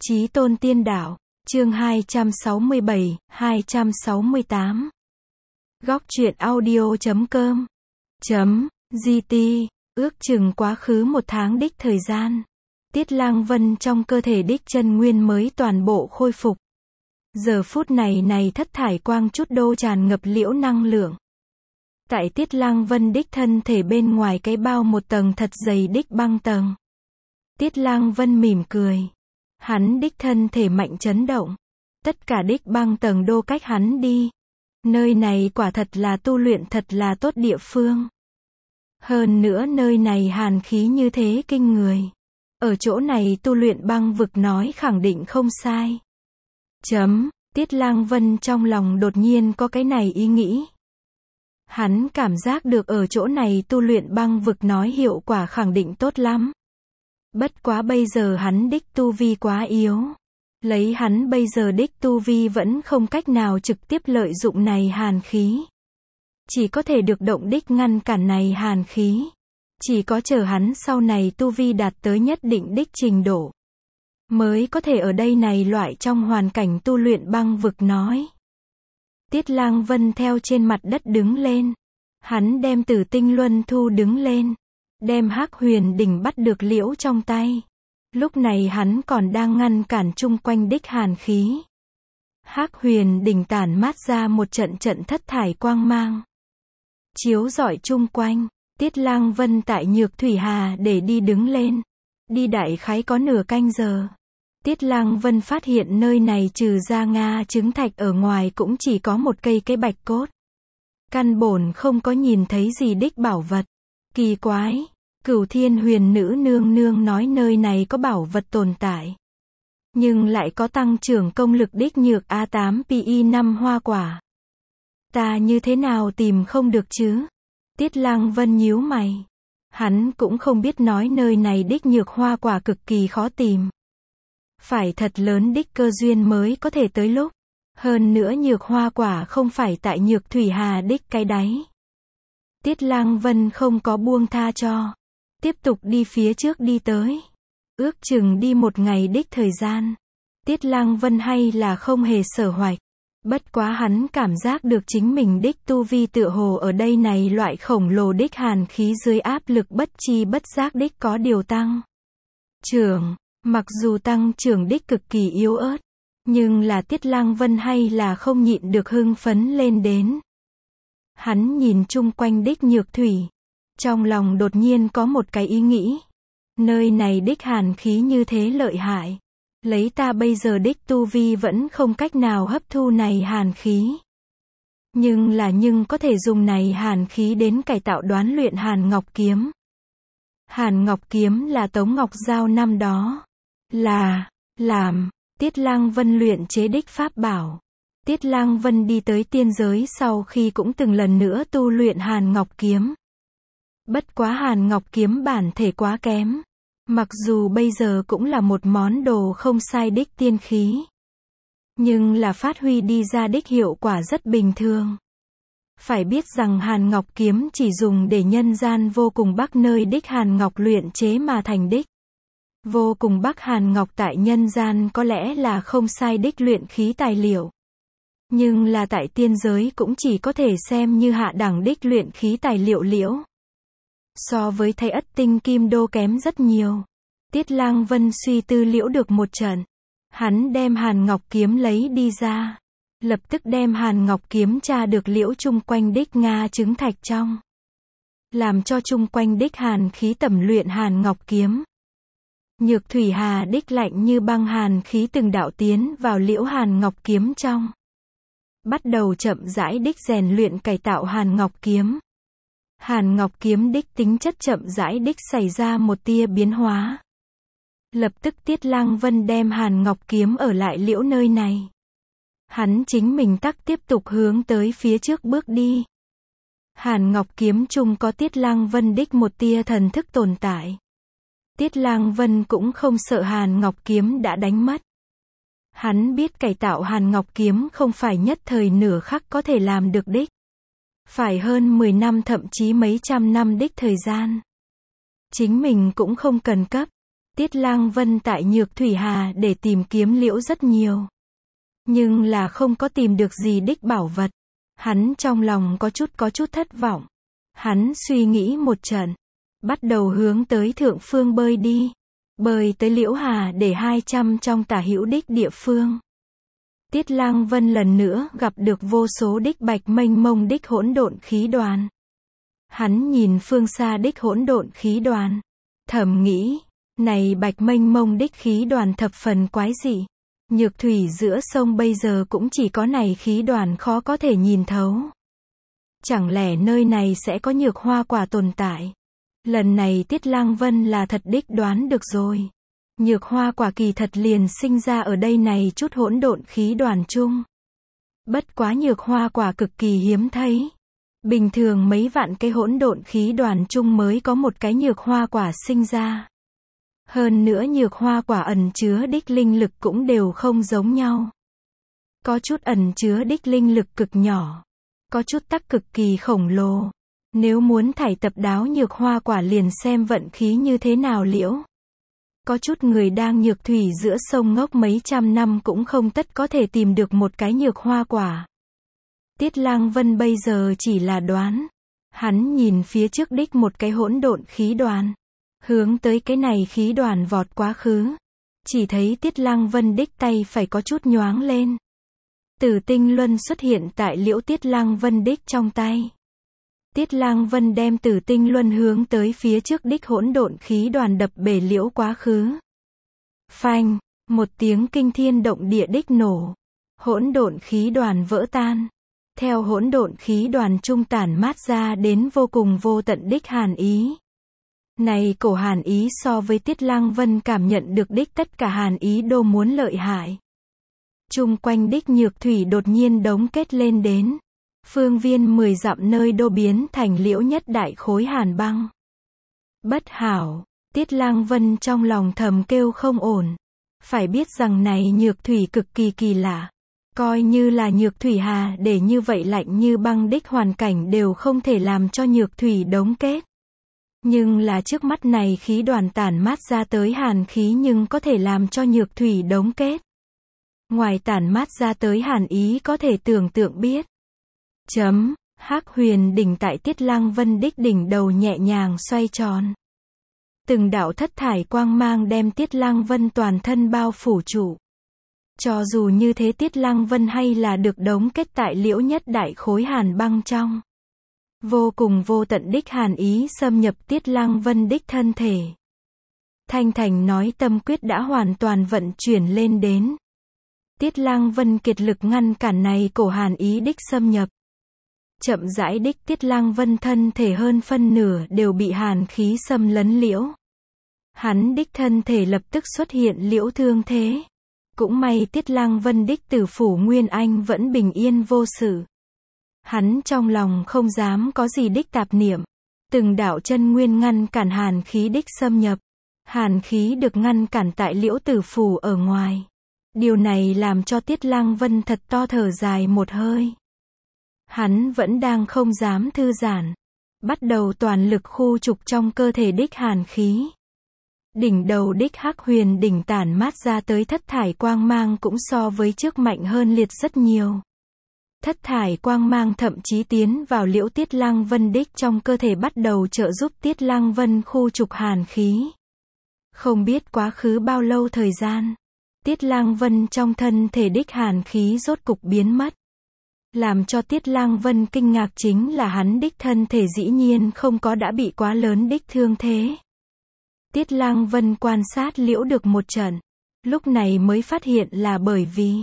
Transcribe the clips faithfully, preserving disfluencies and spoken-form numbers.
Chí tôn tiên đạo, chương hai trăm sáu mươi bảy, hai trăm sáu mươi tám. Góc truyện audio chấm com chấm gt, ước chừng quá khứ một tháng đích thời gian. Tiết Lang Vân trong cơ thể đích chân nguyên mới toàn bộ khôi phục. Giờ phút này này thất thải quang chút đô tràn ngập liễu năng lượng. Tại Tiết Lang Vân đích thân thể bên ngoài cái bao một tầng thật dày đích băng tầng. Tiết Lang Vân mỉm cười. Hắn đích thân thể mạnh chấn động. Tất cả đích băng tầng đô cách hắn đi. Nơi này quả thật là tu luyện thật là tốt địa phương. Hơn nữa nơi này hàn khí như thế kinh người. Ở chỗ này tu luyện băng vực nói khẳng định không sai. Chấm, Tiết Lang Vân trong lòng đột nhiên có cái này ý nghĩ. Hắn cảm giác được ở chỗ này tu luyện băng vực nói hiệu quả khẳng định tốt lắm. Bất quá bây giờ hắn đích tu vi quá yếu. Lấy hắn bây giờ đích tu vi vẫn không cách nào trực tiếp lợi dụng này hàn khí. Chỉ có thể được động đích ngăn cản này hàn khí. Chỉ có chờ hắn sau này tu vi đạt tới nhất định đích trình độ. Mới có thể ở đây này loại trong hoàn cảnh tu luyện băng vực nói. Tiết Lang Vân theo trên mặt đất đứng lên. Hắn đem Tử Tinh Luân Thu đứng lên. Đem Hắc Huyền Đỉnh bắt được liễu trong tay. Lúc này hắn còn đang ngăn cản chung quanh đích hàn khí. Hắc Huyền Đỉnh tản mát ra một trận trận thất thải quang mang. Chiếu rọi chung quanh, Tiết Lang Vân tại Nhược Thủy Hà để đi đứng lên. Đi đại khái có nửa canh giờ. Tiết Lang Vân phát hiện nơi này trừ ra Nga trứng thạch ở ngoài cũng chỉ có một cây cây bạch cốt. Căn bổn không có nhìn thấy gì đích bảo vật. Kỳ quái, Cửu Thiên Huyền Nữ nương nương nói nơi này có bảo vật tồn tại. Nhưng lại có tăng trưởng công lực đích nhược A tám P I năm hoa quả. Ta như thế nào tìm không được chứ? Tiết Lang Vân nhíu mày. Hắn cũng không biết nói nơi này đích nhược hoa quả cực kỳ khó tìm. Phải thật lớn đích cơ duyên mới có thể tới lúc. Hơn nữa nhược hoa quả không phải tại Nhược Thủy Hà đích cái đáy. Tiết Lang Vân không có buông tha cho. Tiếp tục đi phía trước đi tới. Ước chừng đi một ngày đích thời gian. Tiết Lang Vân hay là không hề sở hoạch. Bất quá hắn cảm giác được chính mình đích tu vi tựa hồ ở đây này loại khổng lồ đích hàn khí dưới áp lực bất chi bất giác đích có điều tăng. Trưởng, mặc dù tăng trưởng đích cực kỳ yếu ớt. Nhưng là Tiết Lang Vân hay là không nhịn được hưng phấn lên đến. Hắn nhìn chung quanh đích nhược thủy. Trong lòng đột nhiên có một cái ý nghĩ. Nơi này đích hàn khí như thế lợi hại. Lấy ta bây giờ đích tu vi vẫn không cách nào hấp thu này hàn khí. Nhưng là nhưng có thể dùng này hàn khí đến cải tạo đoán luyện Hàn Ngọc Kiếm. Hàn Ngọc Kiếm là Tống Ngọc Giao năm đó. Là, làm, Tiết Lang Vân luyện chế đích pháp bảo. Tiết Lang Vân đi tới tiên giới sau khi cũng từng lần nữa tu luyện Hàn Ngọc Kiếm. Bất quá Hàn Ngọc Kiếm bản thể quá kém. Mặc dù bây giờ cũng là một món đồ không sai đích tiên khí. Nhưng là phát huy đi ra đích hiệu quả rất bình thường. Phải biết rằng Hàn Ngọc Kiếm chỉ dùng để nhân gian vô cùng bắc nơi đích Hàn Ngọc luyện chế mà thành đích. Vô cùng bắc Hàn Ngọc tại nhân gian có lẽ là không sai đích luyện khí tài liệu. Nhưng là tại tiên giới cũng chỉ có thể xem như hạ đẳng đích luyện khí tài liệu liễu. So với Thái Ất Tinh Kim Đô kém rất nhiều. Tiết Lang Vân suy tư liễu được một trận. Hắn đem Hàn Ngọc Kiếm lấy đi ra. Lập tức đem Hàn Ngọc Kiếm tra được liễu chung quanh đích Nga trứng thạch trong. Làm cho chung quanh đích hàn khí tẩm luyện Hàn Ngọc Kiếm. Nhược Thủy Hà đích lạnh như băng hàn khí từng đạo tiến vào liễu Hàn Ngọc Kiếm trong. Bắt đầu chậm rãi đích rèn luyện cải tạo Hàn Ngọc Kiếm. Hàn Ngọc Kiếm đích tính chất chậm rãi đích xảy ra một tia biến hóa. Lập tức Tiết Lang Vân đem Hàn Ngọc Kiếm ở lại liễu nơi này. Hắn chính mình tắc tiếp tục hướng tới phía trước bước đi. Hàn Ngọc Kiếm chung có Tiết Lang Vân đích một tia thần thức tồn tại. Tiết Lang Vân cũng không sợ Hàn Ngọc Kiếm đã đánh mất. Hắn biết cải tạo Hàn Ngọc Kiếm không phải nhất thời nửa khắc có thể làm được đích. Phải hơn mười năm thậm chí mấy trăm năm đích thời gian. Chính mình cũng không cần cấp. Tiết Lang Vân tại Nhược Thủy Hà để tìm kiếm liễu rất nhiều. Nhưng là không có tìm được gì đích bảo vật. Hắn trong lòng có chút có chút thất vọng. Hắn suy nghĩ một trận. Bắt đầu hướng tới thượng phương bơi đi. Bơi tới Liễu Hà để hai trăm trong tả hữu đích địa phương. Tiết Lang Vân lần nữa gặp được vô số đích bạch mênh mông đích hỗn độn khí đoàn. Hắn nhìn phương xa đích hỗn độn khí đoàn. Thầm nghĩ, này bạch mênh mông đích khí đoàn thập phần quái dị. Nhược thủy giữa sông bây giờ cũng chỉ có này khí đoàn khó có thể nhìn thấu. Chẳng lẽ nơi này sẽ có nhược hoa quả tồn tại? Lần này Tiết Lang Vân là thật đích đoán được rồi. Nhược hoa quả kỳ thật liền sinh ra ở đây này chút hỗn độn khí đoàn chung. Bất quá nhược hoa quả cực kỳ hiếm thấy. Bình thường mấy vạn cái hỗn độn khí đoàn chung mới có một cái nhược hoa quả sinh ra. Hơn nữa nhược hoa quả ẩn chứa đích linh lực cũng đều không giống nhau. Có chút ẩn chứa đích linh lực cực nhỏ. Có chút tắc cực kỳ khổng lồ. Nếu muốn thải tập đáo nhược hoa quả liền xem vận khí như thế nào liễu. Có chút người đang nhược thủy giữa sông ngốc mấy trăm năm cũng không tất có thể tìm được một cái nhược hoa quả. Tiết Lang Vân bây giờ chỉ là đoán. Hắn nhìn phía trước đích một cái hỗn độn khí đoàn. Hướng tới cái này khí đoàn vọt quá khứ. Chỉ thấy Tiết Lang Vân đích tay phải có chút nhoáng lên. Tử tinh luân xuất hiện tại liễu Tiết Lang Vân đích trong tay. Tiết Lang Vân đem tử tinh luân hướng tới phía trước đích hỗn độn khí đoàn đập bể liễu quá khứ. Phanh, một tiếng kinh thiên động địa đích nổ. Hỗn độn khí đoàn vỡ tan. Theo hỗn độn khí đoàn trung tản mát ra đến vô cùng vô tận đích hàn ý. Này cổ hàn ý so với Tiết Lang Vân cảm nhận được đích tất cả hàn ý đô muốn lợi hại. Chung quanh đích nhược thủy đột nhiên đống kết lên đến. Phương viên mười dặm nơi đô biến thành liễu nhất đại khối hàn băng. Bất hảo, Tiết Lang Vân trong lòng thầm kêu không ổn. Phải biết rằng này nhược thủy cực kỳ kỳ lạ. Coi như là nhược thủy hà để như vậy lạnh như băng đích hoàn cảnh đều không thể làm cho nhược thủy đống kết. Nhưng là trước mắt này khí đoàn tản mát ra tới hàn khí nhưng có thể làm cho nhược thủy đống kết. Ngoài tản mát ra tới hàn ý có thể tưởng tượng biết. Chấm, Hắc Huyền đỉnh tại Tiết Lang Vân đích đỉnh đầu nhẹ nhàng xoay tròn. Từng đạo thất thải quang mang đem Tiết Lang Vân toàn thân bao phủ trụ. Cho dù như thế Tiết Lang Vân hay là được đống kết tại liễu nhất đại khối hàn băng trong. Vô cùng vô tận đích hàn ý xâm nhập Tiết Lang Vân đích thân thể. Thanh Thành nói tâm quyết đã hoàn toàn vận chuyển lên đến. Tiết Lang Vân kiệt lực ngăn cản này cổ hàn ý đích xâm nhập. Chậm rãi đích Tiết Lang Vân thân thể hơn phân nửa đều bị hàn khí xâm lấn liễu. Hắn đích thân thể lập tức xuất hiện liễu thương thế. Cũng may Tiết Lang Vân đích tử phủ Nguyên Anh vẫn bình yên vô sự. Hắn trong lòng không dám có gì đích tạp niệm. Từng đạo chân nguyên ngăn cản hàn khí đích xâm nhập. Hàn khí được ngăn cản tại liễu tử phủ ở ngoài. Điều này làm cho Tiết Lang Vân thật to thở dài một hơi. Hắn vẫn đang không dám thư giãn. Bắt đầu toàn lực khu trục trong cơ thể đích hàn khí. Đỉnh đầu đích Hắc Huyền đỉnh tản mát ra tới thất thải quang mang cũng so với trước mạnh hơn liệt rất nhiều. Thất thải quang mang thậm chí tiến vào liễu Tiết Lang Vân đích trong cơ thể bắt đầu trợ giúp Tiết Lang Vân khu trục hàn khí. Không biết quá khứ bao lâu thời gian. Tiết Lang Vân trong thân thể đích hàn khí rốt cục biến mất. Làm cho Tiết Lang Vân kinh ngạc chính là hắn đích thân thể dĩ nhiên không có đã bị quá lớn đích thương thế. Tiết Lang Vân quan sát liễu được một trận. Lúc này mới phát hiện là bởi vì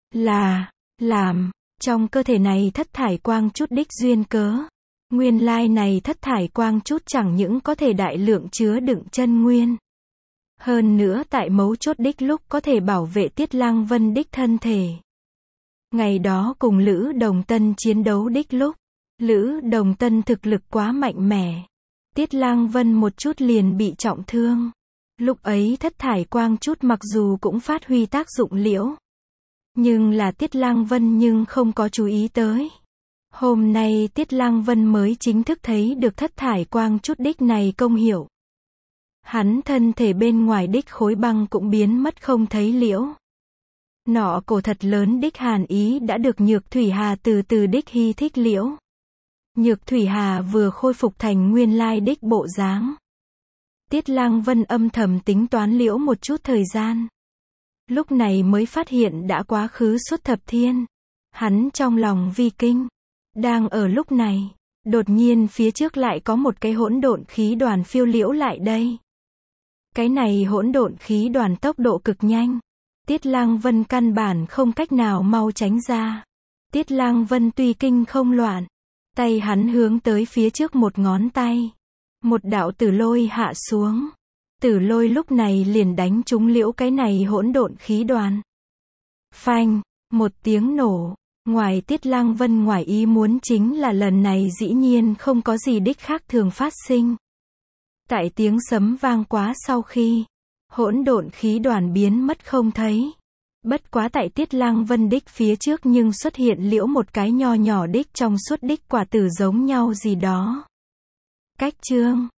là làm trong cơ thể này thất thải quang chút đích duyên cớ. Nguyên lai này thất thải quang chút chẳng những có thể đại lượng chứa đựng chân nguyên. Hơn nữa tại mấu chốt đích lúc có thể bảo vệ Tiết Lang Vân đích thân thể. Ngày đó cùng Lữ Đồng Tân chiến đấu đích lúc, Lữ Đồng Tân thực lực quá mạnh mẽ. Tiết Lang Vân một chút liền bị trọng thương. Lúc ấy thất thải quang chút mặc dù cũng phát huy tác dụng liễu. Nhưng là Tiết Lang Vân nhưng không có chú ý tới. Hôm nay Tiết Lang Vân mới chính thức thấy được thất thải quang chút đích này công hiệu. Hắn thân thể bên ngoài đích khối băng cũng biến mất không thấy liễu. Nọ cổ thật lớn đích hàn ý đã được Nhược Thủy Hà từ từ đích hy thích liễu. Nhược Thủy Hà vừa khôi phục thành nguyên lai đích bộ dáng. Tiết Lang Vân âm thầm tính toán liễu một chút thời gian. Lúc này mới phát hiện đã quá khứ suốt thập thiên. Hắn trong lòng vi kinh. Đang ở lúc này, đột nhiên phía trước lại có một cái hỗn độn khí đoàn phiêu liễu lại đây. Cái này hỗn độn khí đoàn tốc độ cực nhanh. Tiết Lang Vân căn bản không cách nào mau tránh ra. Tiết Lang Vân tuy kinh không loạn, tay hắn hướng tới phía trước một ngón tay. Một đạo tử lôi hạ xuống. Tử lôi lúc này liền đánh trúng liễu cái này hỗn độn khí đoàn. Phanh, một tiếng nổ. Ngoài Tiết Lang Vân ngoài ý muốn chính là lần này dĩ nhiên không có gì đích khác thường phát sinh. Tại tiếng sấm vang quá sau khi, hỗn độn khí đoàn biến mất không thấy. Bất quá tại Tiết Lang Vân đích phía trước nhưng xuất hiện liễu một cái nho nhỏ đích trong suốt đích quả tử giống nhau gì đó. Cách chương